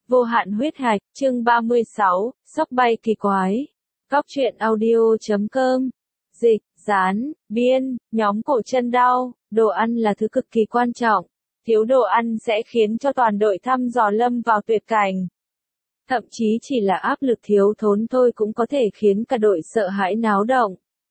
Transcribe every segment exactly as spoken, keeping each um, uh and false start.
Vô hạn huyết hạch, chương ba mươi sáu, sóc bay kỳ quái. Góc truyện audio chấm com. Dịch, dán, biên, nhóm cổ chân đau, đồ ăn là thứ cực kỳ quan trọng. Thiếu đồ ăn sẽ khiến cho toàn đội thăm dò lâm vào tuyệt cảnh. Thậm chí chỉ là áp lực thiếu thốn thôi cũng có thể khiến cả đội sợ hãi náo động.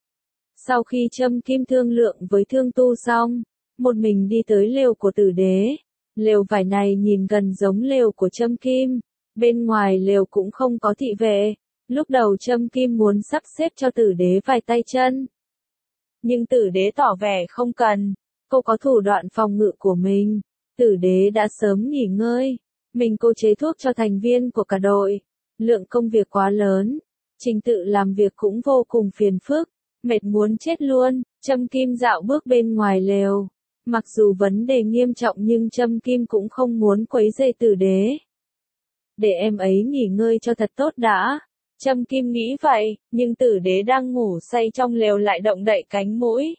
Sau khi Trâm Kim thương lượng với Thương Tu xong, một mình đi tới lều của Tử Đế. Lều vải này nhìn gần giống lều của Trâm Kim, bên ngoài lều cũng không có thị vệ. Lúc đầu Trâm Kim muốn sắp xếp cho Tử Đế vài tay chân. Nhưng Tử Đế tỏ vẻ không cần, cô có thủ đoạn phòng ngự của mình. Tử Đế đã sớm nghỉ ngơi, mình cô chế thuốc cho thành viên của cả đội. Lượng công việc quá lớn, trình tự làm việc cũng vô cùng phiền phức, mệt muốn chết luôn. Trâm Kim dạo bước bên ngoài lều. Mặc dù vấn đề nghiêm trọng nhưng Trâm Kim cũng không muốn quấy rầy Tử Đế. Để em ấy nghỉ ngơi cho thật tốt đã. Trâm Kim nghĩ vậy, nhưng Tử Đế đang ngủ say trong lều lại động đậy cánh mũi.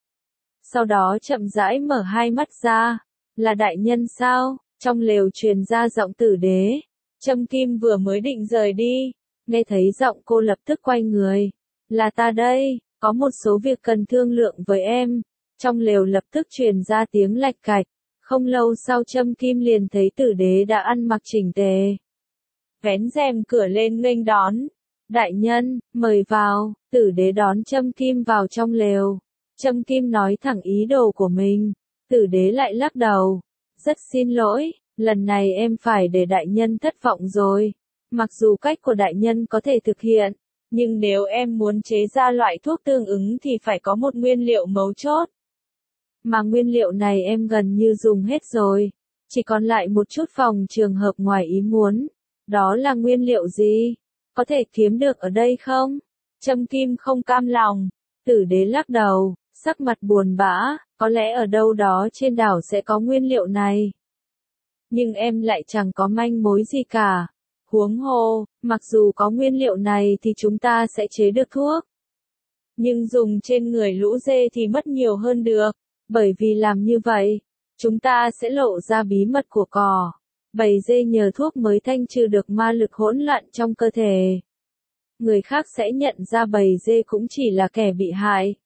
Sau đó chậm rãi mở hai mắt ra. Là đại nhân sao? Trong lều truyền ra giọng Tử Đế. Trâm Kim vừa mới định rời đi, nghe thấy giọng cô lập tức quay người. Là ta đây, có một số việc cần thương lượng với em. Trong lều lập tức truyền ra tiếng lạch cạch. Không lâu sau Trâm Kim liền thấy Tử Đế đã ăn mặc chỉnh tề. Vén rèm cửa lên nghênh đón. Đại nhân, mời vào. Tử Đế đón Trâm Kim vào trong lều. Trâm Kim nói thẳng ý đồ của mình. Tử Đế lại lắc đầu. Rất xin lỗi, lần này em phải để đại nhân thất vọng rồi. Mặc dù cách của đại nhân có thể thực hiện, nhưng nếu em muốn chế ra loại thuốc tương ứng thì phải có một nguyên liệu mấu chốt. Mà nguyên liệu này em gần như dùng hết rồi. Chỉ còn lại một chút phòng trường hợp ngoài ý muốn. Đó là nguyên liệu gì? Có thể kiếm được ở đây không? Trâm Kim không cam lòng. Tử Đế lắc đầu, sắc mặt buồn bã. Có lẽ ở đâu đó trên đảo sẽ có nguyên liệu này. Nhưng em lại chẳng có manh mối gì cả. Huống hồ, mặc dù có nguyên liệu này thì chúng ta sẽ chế được thuốc. Nhưng dùng trên người lũ dê thì mất nhiều hơn được. Bởi vì làm như vậy, chúng ta sẽ lộ ra bí mật của cỏ. Bầy dê nhờ thuốc mới thanh trừ được ma lực hỗn loạn trong cơ thể. Người khác sẽ nhận ra bầy dê cũng chỉ là kẻ bị hại.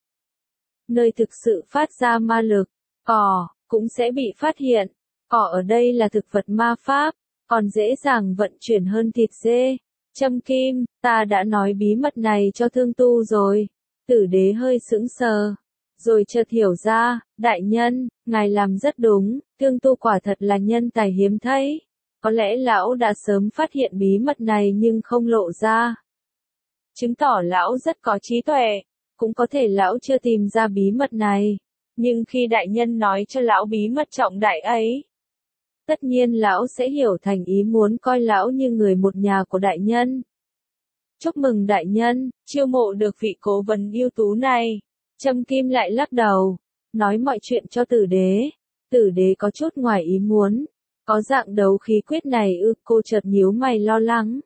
Nơi thực sự phát ra ma lực, cỏ, cũng sẽ bị phát hiện. Cỏ ở đây là thực vật ma pháp, còn dễ dàng vận chuyển hơn thịt dê. Trâm Kim, ta đã nói bí mật này cho Thương Tu rồi. Tử Đế hơi sững sờ. Rồi chợt hiểu ra, đại nhân, ngài làm rất đúng, Thương Tu quả thật là nhân tài hiếm thấy. Có lẽ lão đã sớm phát hiện bí mật này nhưng không lộ ra. Chứng tỏ lão rất có trí tuệ, cũng có thể lão chưa tìm ra bí mật này. Nhưng khi đại nhân nói cho lão bí mật trọng đại ấy, tất nhiên lão sẽ hiểu thành ý muốn coi lão như người một nhà của đại nhân. Chúc mừng đại nhân, chiêu mộ được vị cố vấn ưu tú này. Trâm Kim lại lắc đầu, nói mọi chuyện cho Tử Đế. Tử Đế có chút ngoài ý muốn. Có dạng đấu khí quyết này ư? Cô chợt nhíu mày lo lắng.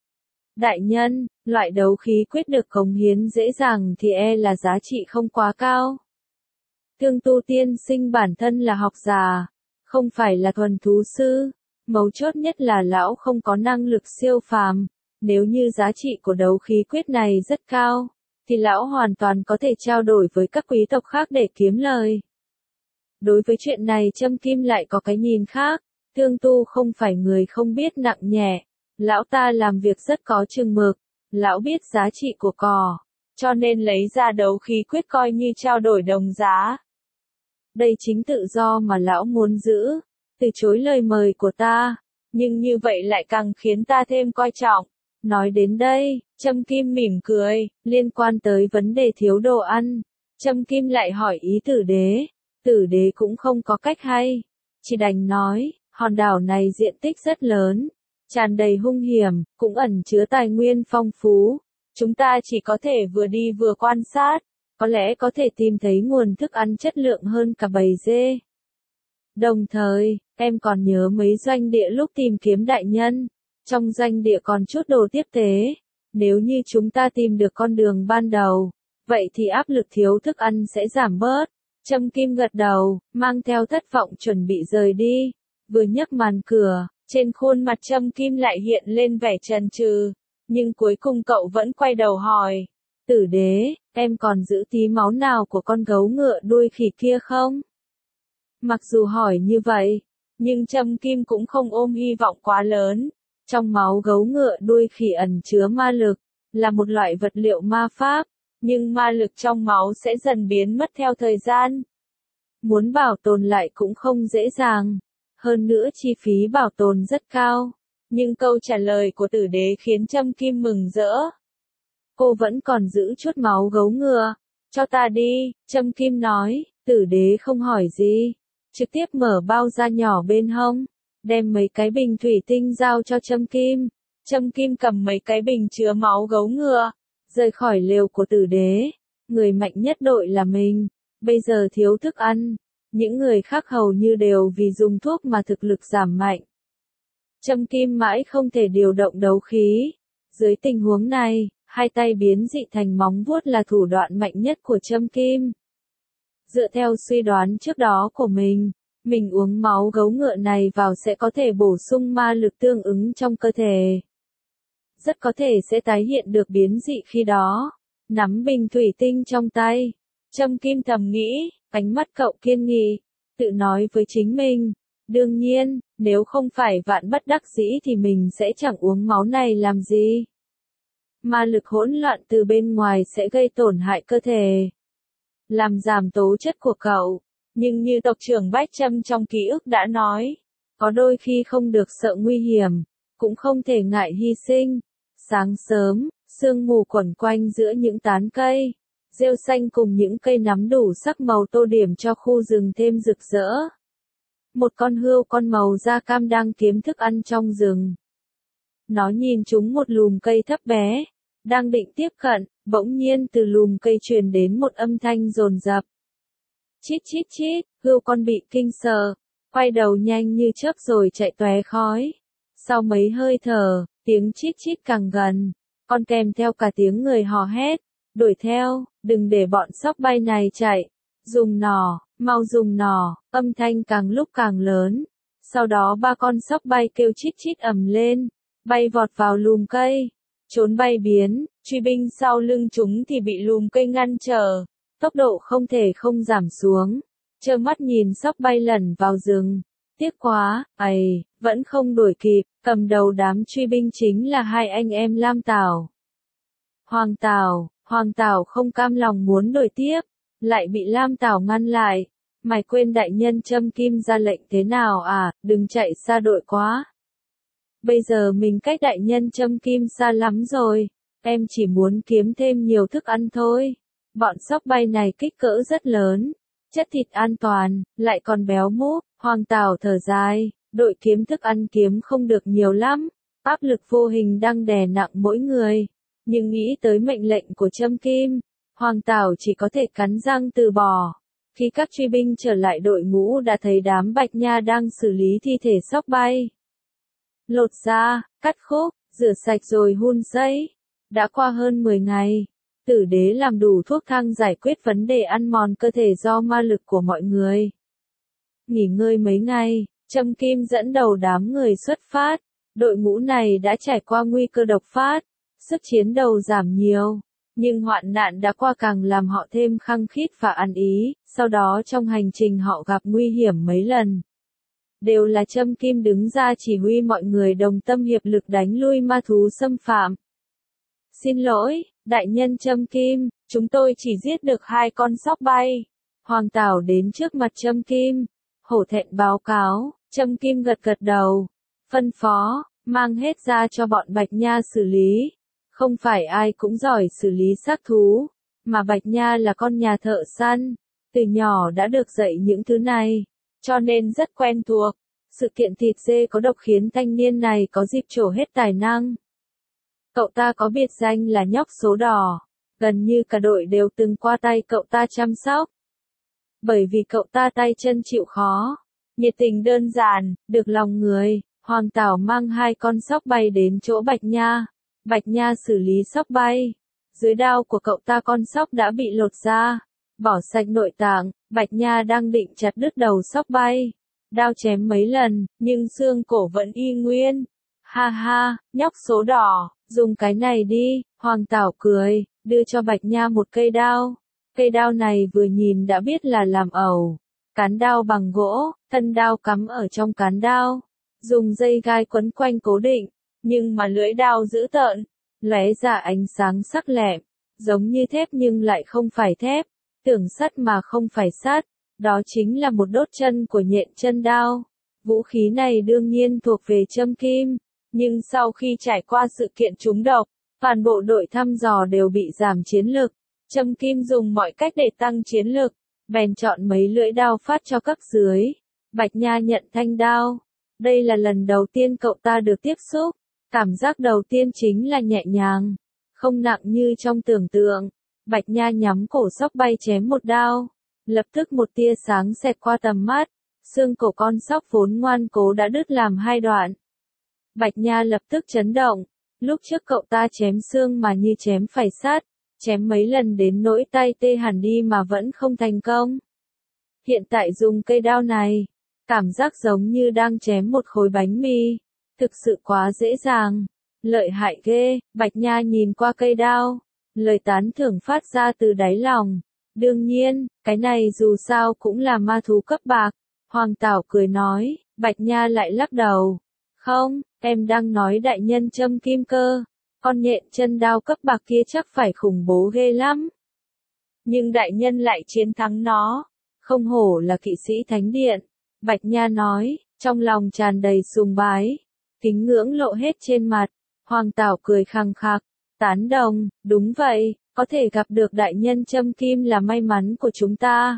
Đại nhân, loại đấu khí quyết được cống hiến dễ dàng thì e là giá trị không quá cao. Thương Tu tiên sinh bản thân là học giả, không phải là thuần thú sư. Mấu chốt nhất là lão không có năng lực siêu phàm. Nếu như giá trị của đấu khí quyết này rất cao, thì lão hoàn toàn có thể trao đổi với các quý tộc khác để kiếm lời. Đối với chuyện này Trâm Kim lại có cái nhìn khác. Thương Tu không phải người không biết nặng nhẹ. Lão ta làm việc rất có chừng mực. Lão biết giá trị của cỏ, cho nên lấy ra đấu khí quyết coi như trao đổi đồng giá. Đây chính tự do mà lão muốn giữ. Từ chối lời mời của ta, nhưng như vậy lại càng khiến ta thêm coi trọng. Nói đến đây, Trâm Kim mỉm cười, liên quan tới vấn đề thiếu đồ ăn. Trâm Kim lại hỏi ý Tử Đế. Tử Đế cũng không có cách hay. Chỉ đành nói, hòn đảo này diện tích rất lớn, tràn đầy hung hiểm, cũng ẩn chứa tài nguyên phong phú. Chúng ta chỉ có thể vừa đi vừa quan sát, có lẽ có thể tìm thấy nguồn thức ăn chất lượng hơn cả bầy dê. Đồng thời, em còn nhớ mấy doanh địa lúc tìm kiếm đại nhân. Trong doanh địa còn chút đồ tiếp tế. Nếu như chúng ta tìm được con đường ban đầu, vậy thì áp lực thiếu thức ăn sẽ giảm bớt. Trâm Kim gật đầu, mang theo thất vọng chuẩn bị rời đi. Vừa nhấc màn cửa, Trên khuôn mặt Trâm Kim lại hiện lên vẻ chần chừ, nhưng cuối cùng cậu vẫn quay đầu hỏi. Tử đế, em còn giữ tí máu nào của con gấu ngựa đuôi khỉ kia không? Mặc dù hỏi như vậy, nhưng Trâm Kim cũng không ôm hy vọng quá lớn. Trong máu gấu ngựa đuôi khỉ ẩn chứa ma lực, là một loại vật liệu ma pháp, nhưng ma lực trong máu sẽ dần biến mất theo thời gian. Muốn bảo tồn lại cũng không dễ dàng, hơn nữa chi phí bảo tồn rất cao. Nhưng câu trả lời của tử đế khiến Trâm Kim mừng rỡ. Cô vẫn còn giữ chút máu gấu ngựa, cho ta đi, Trâm Kim nói. Tử đế không hỏi gì, trực tiếp mở bao da nhỏ bên hông, đem mấy cái bình thủy tinh giao cho Trâm Kim. Trâm Kim cầm mấy cái bình chứa máu gấu ngựa, rời khỏi lều của tử đế. Người mạnh nhất đội là mình, bây giờ thiếu thức ăn, những người khác hầu như đều vì dùng thuốc mà thực lực giảm mạnh. Trâm Kim mãi không thể điều động đấu khí. Dưới tình huống này, hai tay biến dị thành móng vuốt là thủ đoạn mạnh nhất của Trâm Kim. Dựa theo suy đoán trước đó của mình, mình uống máu gấu ngựa này vào sẽ có thể bổ sung ma lực tương ứng trong cơ thể. Rất có thể sẽ tái hiện được biến dị khi đó. Nắm bình thủy tinh trong tay, Trâm Kim thầm nghĩ, ánh mắt cậu kiên nghị, tự nói với chính mình. Đương nhiên, nếu không phải vạn bất đắc dĩ thì mình sẽ chẳng uống máu này làm gì. Ma lực hỗn loạn từ bên ngoài sẽ gây tổn hại cơ thể, làm giảm tố chất của cậu. Nhưng như tộc trưởng Bách Trâm trong ký ức đã nói, có đôi khi không được sợ nguy hiểm, cũng không thể ngại hy sinh. Sáng sớm, sương mù quẩn quanh giữa những tán cây, rêu xanh cùng những cây nắm đủ sắc màu tô điểm cho khu rừng thêm rực rỡ. Một con hươu con màu da cam đang kiếm thức ăn trong rừng. Nó nhìn trúng một lùm cây thấp bé, đang định tiếp cận, bỗng nhiên từ lùm cây truyền đến một âm thanh dồn dập. Chít chít chít, hươu con bị kinh sợ, quay đầu nhanh như chớp rồi chạy tóe khói. Sau mấy hơi thở, tiếng chít chít càng gần, còn kèm theo cả tiếng người hò hét, đuổi theo, đừng để bọn sóc bay này chạy, dùng nỏ, mau dùng nỏ, âm thanh càng lúc càng lớn. Sau đó ba con sóc bay kêu chít chít ầm lên, bay vọt vào lùm cây, trốn bay biến, truy binh sau lưng chúng thì bị lùm cây ngăn trở, tốc độ không thể không giảm xuống, trơ mắt nhìn sóc bay lẩn vào rừng. Tiếc quá, ầy, vẫn không đuổi kịp, cầm đầu đám truy binh chính là hai anh em Lam Tảo. Hoàng Tảo, Hoàng Tảo không cam lòng muốn đuổi tiếp, lại bị Lam Tảo ngăn lại. Mày quên đại nhân Trâm Kim ra lệnh thế nào à, đừng chạy xa đội quá. Bây giờ mình cách đại nhân Trâm Kim xa lắm rồi, em chỉ muốn kiếm thêm nhiều thức ăn thôi. Bọn sóc bay này kích cỡ rất lớn, chất thịt an toàn, lại còn béo múp. Hoàng Tảo thở dài, đội kiếm thức ăn kiếm không được nhiều lắm, áp lực vô hình đang đè nặng mỗi người. Nhưng nghĩ tới mệnh lệnh của Trâm Kim, Hoàng Tảo chỉ có thể cắn răng từ bỏ. Khi các truy binh trở lại đội ngũ đã thấy đám Bạch Nha đang xử lý thi thể sóc bay. Lột da, cắt khúc, rửa sạch rồi hun sấy. Đã qua hơn mười ngày, tử đế làm đủ thuốc thang giải quyết vấn đề ăn mòn cơ thể do ma lực của mọi người. Nghỉ ngơi mấy ngày, Trâm Kim dẫn đầu đám người xuất phát. Đội ngũ này đã trải qua nguy cơ độc phát, sức chiến đấu giảm nhiều. Nhưng hoạn nạn đã qua càng làm họ thêm khăng khít và ăn ý, sau đó trong hành trình họ gặp nguy hiểm mấy lần. Đều là Trâm Kim đứng ra chỉ huy mọi người đồng tâm hiệp lực đánh lui ma thú xâm phạm. Xin lỗi, đại nhân Trâm Kim, chúng tôi chỉ giết được hai con sóc bay. Hoàng Tảo đến trước mặt Trâm Kim, hổ thẹn báo cáo. Trâm Kim gật gật đầu, phân phó, mang hết ra cho bọn Bạch Nha xử lý. Không phải ai cũng giỏi xử lý xác thú, mà Bạch Nha là con nhà thợ săn, từ nhỏ đã được dạy những thứ này, cho nên rất quen thuộc. Sự kiện thịt dê có độc khiến thanh niên này có dịp trổ hết tài năng. Cậu ta có biệt danh là nhóc số đỏ, gần như cả đội đều từng qua tay cậu ta chăm sóc. Bởi vì cậu ta tay chân chịu khó, nhiệt tình đơn giản, được lòng người, Hoàng Tảo mang hai con sóc bay đến chỗ Bạch Nha. Bạch Nha xử lý sóc bay. Dưới đao của cậu ta con sóc đã bị lột ra, bỏ sạch nội tạng. Bạch Nha đang định chặt đứt đầu sóc bay. đao chém mấy lần, nhưng xương cổ vẫn y nguyên. Ha ha, nhóc số đỏ, dùng cái này đi, Hoàng Tảo cười, đưa cho Bạch Nha một cây đao. Cây đao này vừa nhìn đã biết là làm ẩu. Cán đao bằng gỗ, thân đao cắm ở trong cán đao. Dùng dây gai quấn quanh cố định, nhưng mà lưỡi đao dữ tợn, lóe ra ánh sáng sắc lẹm, giống như thép nhưng lại không phải thép, tưởng sắt mà không phải sắt, đó chính là một đốt chân của nhện chân đao. Vũ khí này đương nhiên thuộc về châm kim, nhưng sau khi trải qua sự kiện trúng độc, toàn bộ đội thăm dò đều bị giảm chiến lực. Châm kim dùng mọi cách để tăng chiến lực, bèn chọn mấy lưỡi đao phát cho cấp dưới. Bạch Nha nhận thanh đao. Đây là lần đầu tiên cậu ta được tiếp xúc. Cảm giác đầu tiên chính là nhẹ nhàng, không nặng như trong tưởng tượng. Bạch Nha nhắm cổ sóc bay chém một đao. Lập tức một tia sáng xẹt qua tầm mắt. Xương cổ con sóc vốn ngoan cố đã đứt làm hai đoạn. Bạch Nha lập tức chấn động. Lúc trước cậu ta chém xương mà như chém phải sắt. Chém mấy lần đến nỗi tay tê hẳn đi mà vẫn không thành công. Hiện tại dùng cây đao này, cảm giác giống như đang chém một khối bánh mì. Thực sự quá dễ dàng. Lợi hại ghê, Bạch Nha nhìn qua cây đao. Lời tán thưởng phát ra từ đáy lòng. Đương nhiên, cái này dù sao cũng là ma thú cấp bạc. Hoàng Tảo cười nói, Bạch Nha lại lắc đầu. Không, em đang nói đại nhân châm kim cơ. Con nhện chân đao cấp bạc kia chắc phải khủng bố ghê lắm. Nhưng đại nhân lại chiến thắng nó. Không hổ là kỵ sĩ thánh điện. Bạch Nha nói, trong lòng tràn đầy sùng bái. Kính ngưỡng lộ hết trên mặt. Hoàng Tảo cười khăng khặc. Tán đồng, đúng vậy, có thể gặp được đại nhân châm kim là may mắn của chúng ta.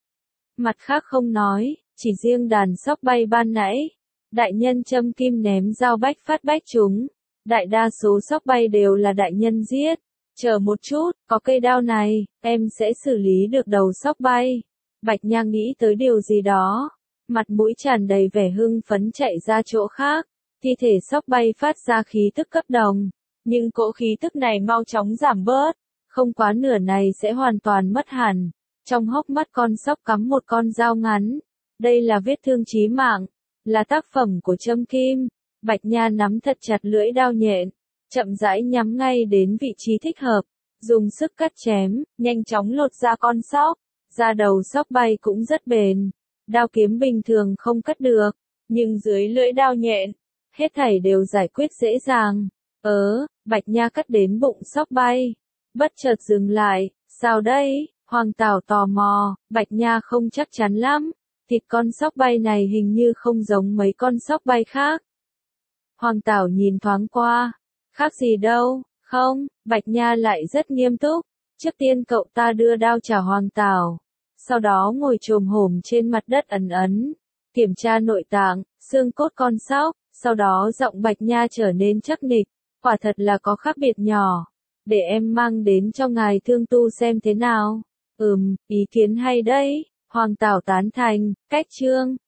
Mặt khác không nói, chỉ riêng đàn sóc bay ban nãy. Đại nhân châm kim ném dao bách phát bách chúng. Đại đa số sóc bay đều là đại nhân giết. Chờ một chút, có cây đao này, em sẽ xử lý được đầu sóc bay. Bạch Nha nghĩ tới điều gì đó. Mặt mũi tràn đầy vẻ hưng phấn chạy ra chỗ khác. Thi thể sóc bay phát ra khí tức cấp đồng. Nhưng cỗ khí tức này mau chóng giảm bớt. Không quá nửa này sẽ hoàn toàn mất hẳn. Trong hốc mắt con sóc cắm một con dao ngắn. Đây là vết thương chí mạng. Là tác phẩm của châm kim. Bạch Nha nắm thật chặt lưỡi đao nhện. Chậm rãi nhắm ngay đến vị trí thích hợp. Dùng sức cắt chém, nhanh chóng lột ra con sóc. Da đầu sóc bay cũng rất bền. Đao kiếm bình thường không cắt được. Nhưng dưới lưỡi đao nhện, hết thảy đều giải quyết dễ dàng. Ớ, Bạch Nha cắt đến bụng sóc bay. Bất chợt dừng lại, sao đây? Hoàng Tảo tò mò, Bạch Nha không chắc chắn lắm. Thịt con sóc bay này hình như không giống mấy con sóc bay khác. Hoàng Tảo nhìn thoáng qua. Khác gì đâu, không, Bạch Nha lại rất nghiêm túc. Trước tiên cậu ta đưa đao trả Hoàng Tảo. Sau đó ngồi chồm hổm trên mặt đất ẩn ấn. Kiểm tra nội tạng, xương cốt con sóc. Sau đó giọng Bạch Nha trở nên chắc nịch. Quả thật là có khác biệt nhỏ. Để em mang đến cho ngài thương tu xem thế nào. Ừm, ý kiến hay đấy. Hoàng Tảo tán thành, cách chương.